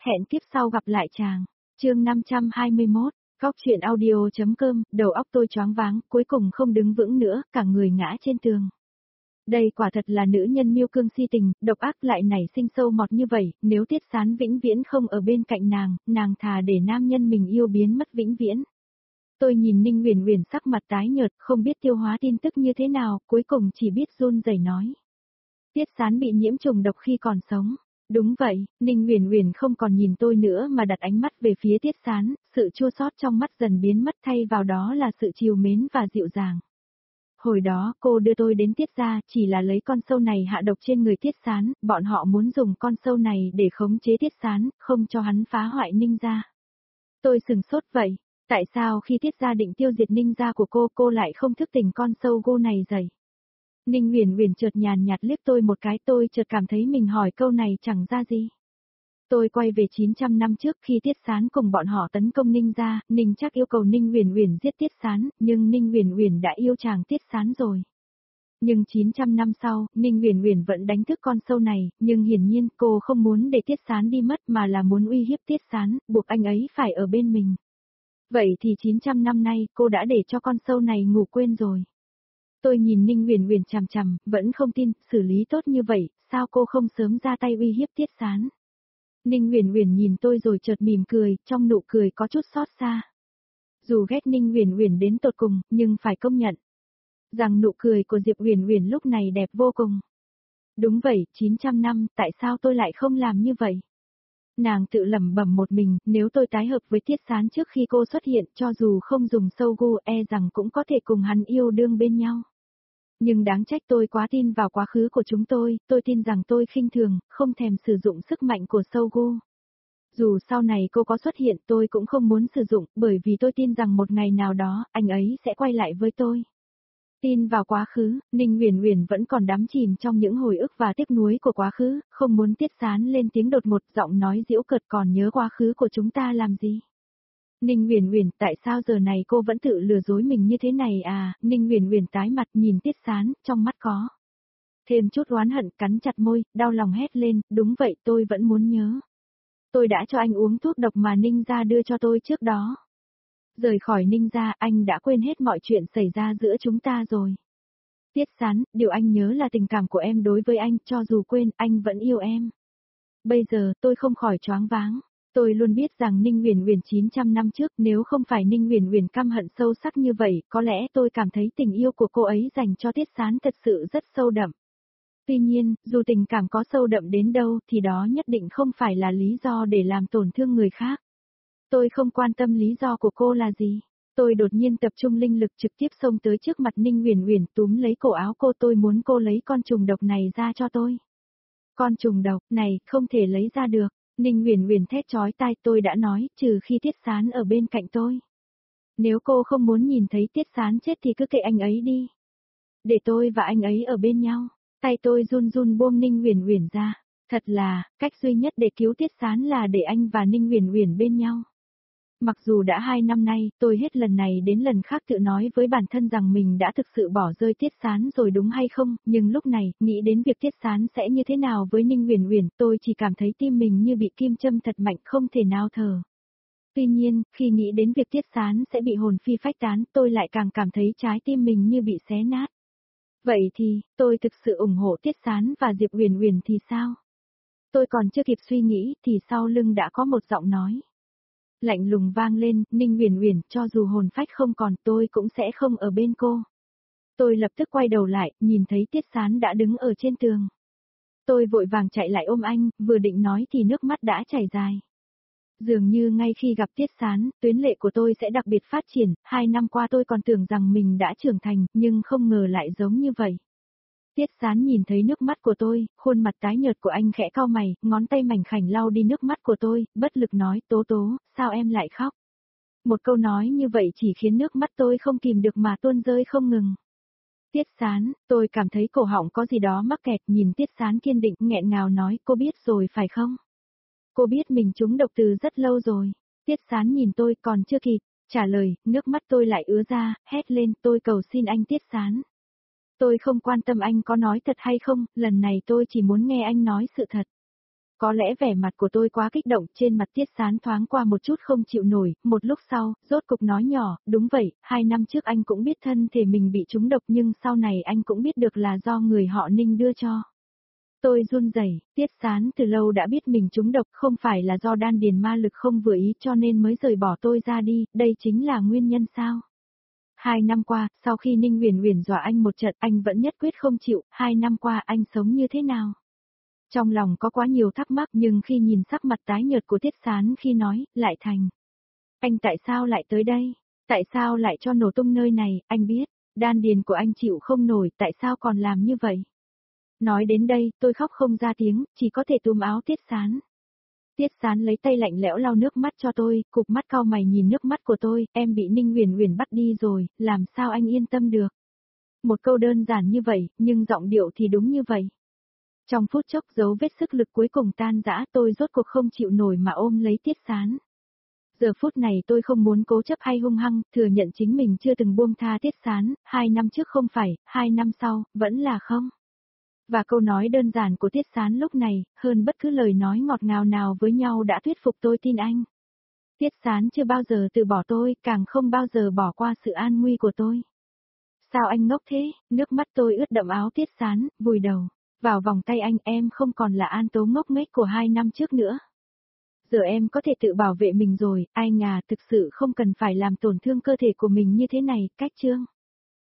Hẹn kiếp sau gặp lại chàng. Chương 521, Góc truyện audio.com, đầu óc tôi choáng váng, cuối cùng không đứng vững nữa, cả người ngã trên tường. Đây quả thật là nữ nhân miêu cương si tình, độc ác lại nảy sinh sâu mọt như vậy, nếu Tiết Sán vĩnh viễn không ở bên cạnh nàng thà để nam nhân mình yêu biến mất vĩnh viễn. Tôi nhìn Ninh Huyền Huyền sắc mặt tái nhợt, không biết tiêu hóa tin tức như thế nào, cuối cùng chỉ biết run rẩy nói. Tiết Sán bị nhiễm trùng độc khi còn sống. Đúng vậy, Ninh Huyền Huyền không còn nhìn tôi nữa mà đặt ánh mắt về phía Tiết Sán, sự chua xót trong mắt dần biến mất thay vào đó là sự trìu mến và dịu dàng. Hồi đó cô đưa tôi đến Tiết gia chỉ là lấy con sâu này hạ độc trên người Tiết Sán, bọn họ muốn dùng con sâu này để khống chế Tiết Sán, không cho hắn phá hoại Ninh gia. Tôi sừng sốt vậy, tại sao khi Tiết gia định tiêu diệt Ninh gia của cô lại không thức tỉnh con sâu gô này dậy? Ninh Huyền Huyền chợt nhàn nhạt liếc tôi một cái, tôi chợt cảm thấy mình hỏi câu này chẳng ra gì. Tôi quay về 900 năm trước khi Tiết Sán cùng bọn họ tấn công Ninh gia, Ninh Trác yêu cầu Ninh Huyền Huyền giết Tiết Sán, nhưng Ninh Huyền Huyền đã yêu chàng Tiết Sán rồi. Nhưng 900 năm sau, Ninh Huyền Huyền vẫn đánh thức con sâu này, nhưng hiển nhiên cô không muốn để Tiết Sán đi mất mà là muốn uy hiếp Tiết Sán, buộc anh ấy phải ở bên mình. Vậy thì 900 năm nay cô đã để cho con sâu này ngủ quên rồi. Tôi nhìn Ninh Huyền Huyền chằm chằm, vẫn không tin, xử lý tốt như vậy, sao cô không sớm ra tay uy hiếp Tiết Sán? Ninh Huyền Huyền nhìn tôi rồi chợt mỉm cười, trong nụ cười có chút xót xa. Dù ghét Ninh Huyền Huyền đến tột cùng, nhưng phải công nhận rằng nụ cười của Diệp Huyền Huyền lúc này đẹp vô cùng. Đúng vậy, 900 năm, tại sao tôi lại không làm như vậy? Nàng tự lẩm bẩm một mình, nếu tôi tái hợp với Tiết Sán trước khi cô xuất hiện, cho dù không dùng sâu gu rằng cũng có thể cùng hắn yêu đương bên nhau. Nhưng đáng trách tôi quá tin vào quá khứ của chúng tôi tin rằng tôi khinh thường, không thèm sử dụng sức mạnh của Sogu. Dù sau này cô có xuất hiện tôi cũng không muốn sử dụng, bởi vì tôi tin rằng một ngày nào đó, anh ấy sẽ quay lại với tôi. Tin vào quá khứ, Ninh Huyền Huyền vẫn còn đắm chìm trong những hồi ức và tiếc nuối của quá khứ, không muốn Tiết Sán lên tiếng đột ngột, giọng nói giễu cợt, còn nhớ quá khứ của chúng ta làm gì? Ninh Huyền Huyền, tại sao giờ này cô vẫn tự lừa dối mình như thế này à? Ninh Huyền Huyền tái mặt nhìn Tiết Sán, trong mắt có thêm chút oán hận, cắn chặt môi, đau lòng hét lên, đúng vậy, tôi vẫn muốn nhớ. Tôi đã cho anh uống thuốc độc mà Ninh gia đưa cho tôi trước đó. Rời khỏi Ninh gia, anh đã quên hết mọi chuyện xảy ra giữa chúng ta rồi. Tiết Sán, điều anh nhớ là tình cảm của em đối với anh, cho dù quên, anh vẫn yêu em. Bây giờ, tôi không khỏi choáng váng. Tôi luôn biết rằng Ninh Huyền Huyền 900 năm trước, nếu không phải Ninh Huyền Huyền căm hận sâu sắc như vậy, có lẽ tôi cảm thấy tình yêu của cô ấy dành cho Tiết Sán thật sự rất sâu đậm. Tuy nhiên, dù tình cảm có sâu đậm đến đâu thì đó nhất định không phải là lý do để làm tổn thương người khác. Tôi không quan tâm lý do của cô là gì. Tôi đột nhiên tập trung linh lực trực tiếp xông tới trước mặt Ninh Huyền Huyền, túm lấy cổ áo cô, tôi muốn cô lấy con trùng độc này ra cho tôi. Con trùng độc này không thể lấy ra được. Ninh Huyền Huyền thét chói tai, tôi đã nói, trừ khi Tiết Sán ở bên cạnh tôi. Nếu cô không muốn nhìn thấy Tiết Sán chết thì cứ kệ anh ấy đi. Để tôi và anh ấy ở bên nhau. Tay tôi run run buông Ninh Huyền Huyền ra. Thật là, cách duy nhất để cứu Tiết Sán là để anh và Ninh Huyền Huyền bên nhau. Mặc dù đã 2 năm nay, tôi hết lần này đến lần khác tự nói với bản thân rằng mình đã thực sự bỏ rơi Tiết Sán rồi đúng hay không, nhưng lúc này, nghĩ đến việc Tiết Sán sẽ như thế nào với Ninh Huyền Huyền, tôi chỉ cảm thấy tim mình như bị kim châm thật mạnh, không thể nào thở. Tuy nhiên, khi nghĩ đến việc Tiết Sán sẽ bị hồn phi phách tán, tôi lại càng cảm thấy trái tim mình như bị xé nát. Vậy thì, tôi thực sự ủng hộ Tiết Sán và Diệp Huyền Huyền thì sao? Tôi còn chưa kịp suy nghĩ thì sau lưng đã có một giọng nói lạnh lùng vang lên, Ninh Huyền Huyền, cho dù hồn phách không còn tôi cũng sẽ không ở bên cô. Tôi lập tức quay đầu lại, nhìn thấy Tiết Sán đã đứng ở trên tường. Tôi vội vàng chạy lại ôm anh, vừa định nói thì nước mắt đã chảy dài. Dường như ngay khi gặp Tiết Sán, tuyến lệ của tôi sẽ đặc biệt phát triển, 2 năm qua tôi còn tưởng rằng mình đã trưởng thành, nhưng không ngờ lại giống như vậy. Tiết Sán nhìn thấy nước mắt của tôi, khuôn mặt tái nhợt của anh khẽ cau mày, ngón tay mảnh khảnh lau đi nước mắt của tôi, bất lực nói, Tố Tố, sao em lại khóc? Một câu nói như vậy chỉ khiến nước mắt tôi không kìm được mà tuôn rơi không ngừng. Tiết Sán, tôi cảm thấy cổ họng có gì đó mắc kẹt, nhìn Tiết Sán kiên định, nghẹn ngào nói, cô biết rồi phải không? Cô biết mình trúng độc từ rất lâu rồi. Tiết Sán nhìn tôi còn chưa kịp trả lời, nước mắt tôi lại ứa ra, hét lên, tôi cầu xin anh Tiết Sán. Tôi không quan tâm anh có nói thật hay không, lần này tôi chỉ muốn nghe anh nói sự thật. Có lẽ vẻ mặt của tôi quá kích động, trên mặt Tiết Sán thoáng qua một chút không chịu nổi, một lúc sau, rốt cục nói nhỏ, đúng vậy, 2 năm trước anh cũng biết thân thể mình bị trúng độc nhưng sau này anh cũng biết được là do người họ Ninh đưa cho. Tôi run rẩy, Tiết Sán từ lâu đã biết mình trúng độc, không phải là do đan điền ma lực không vừa ý cho nên mới rời bỏ tôi ra đi, đây chính là nguyên nhân sao? 2 năm qua, sau khi Ninh Uyển Uyển dọa anh một trận, anh vẫn nhất quyết không chịu, 2 năm qua anh sống như thế nào? Trong lòng có quá nhiều thắc mắc nhưng khi nhìn sắc mặt tái nhợt của Tiết Sán khi nói, lại thành. Anh tại sao lại tới đây? Tại sao lại cho nổ tung nơi này, anh biết, đan điền của anh chịu không nổi, tại sao còn làm như vậy? Nói đến đây, tôi khóc không ra tiếng, chỉ có thể túm áo Tiết Sán. Tiết Sán lấy tay lạnh lẽo lau nước mắt cho tôi, cụp mắt cau mày nhìn nước mắt của tôi, em bị Ninh Uyển Uyển bắt đi rồi, làm sao anh yên tâm được? Một câu đơn giản như vậy, nhưng giọng điệu thì đúng như vậy. Trong phút chốc dấu vết sức lực cuối cùng tan rã, tôi rốt cuộc không chịu nổi mà ôm lấy Tiết Sán. Giờ phút này tôi không muốn cố chấp hay hung hăng, thừa nhận chính mình chưa từng buông tha Tiết Sán, 2 năm trước không phải, 2 năm sau, vẫn là không. Và câu nói đơn giản của Tiết Sán lúc này, hơn bất cứ lời nói ngọt ngào nào với nhau đã thuyết phục tôi tin anh. Tiết Sán chưa bao giờ từ bỏ tôi, càng không bao giờ bỏ qua sự an nguy của tôi. Sao anh ngốc thế? Nước mắt tôi ướt đẫm áo Tiết Sán, vùi đầu vào vòng tay anh, em không còn là An Tố ngốc nghếch của 2 năm trước nữa. Giờ em có thể tự bảo vệ mình rồi, anh à, thực sự không cần phải làm tổn thương cơ thể của mình như thế này, cách chương.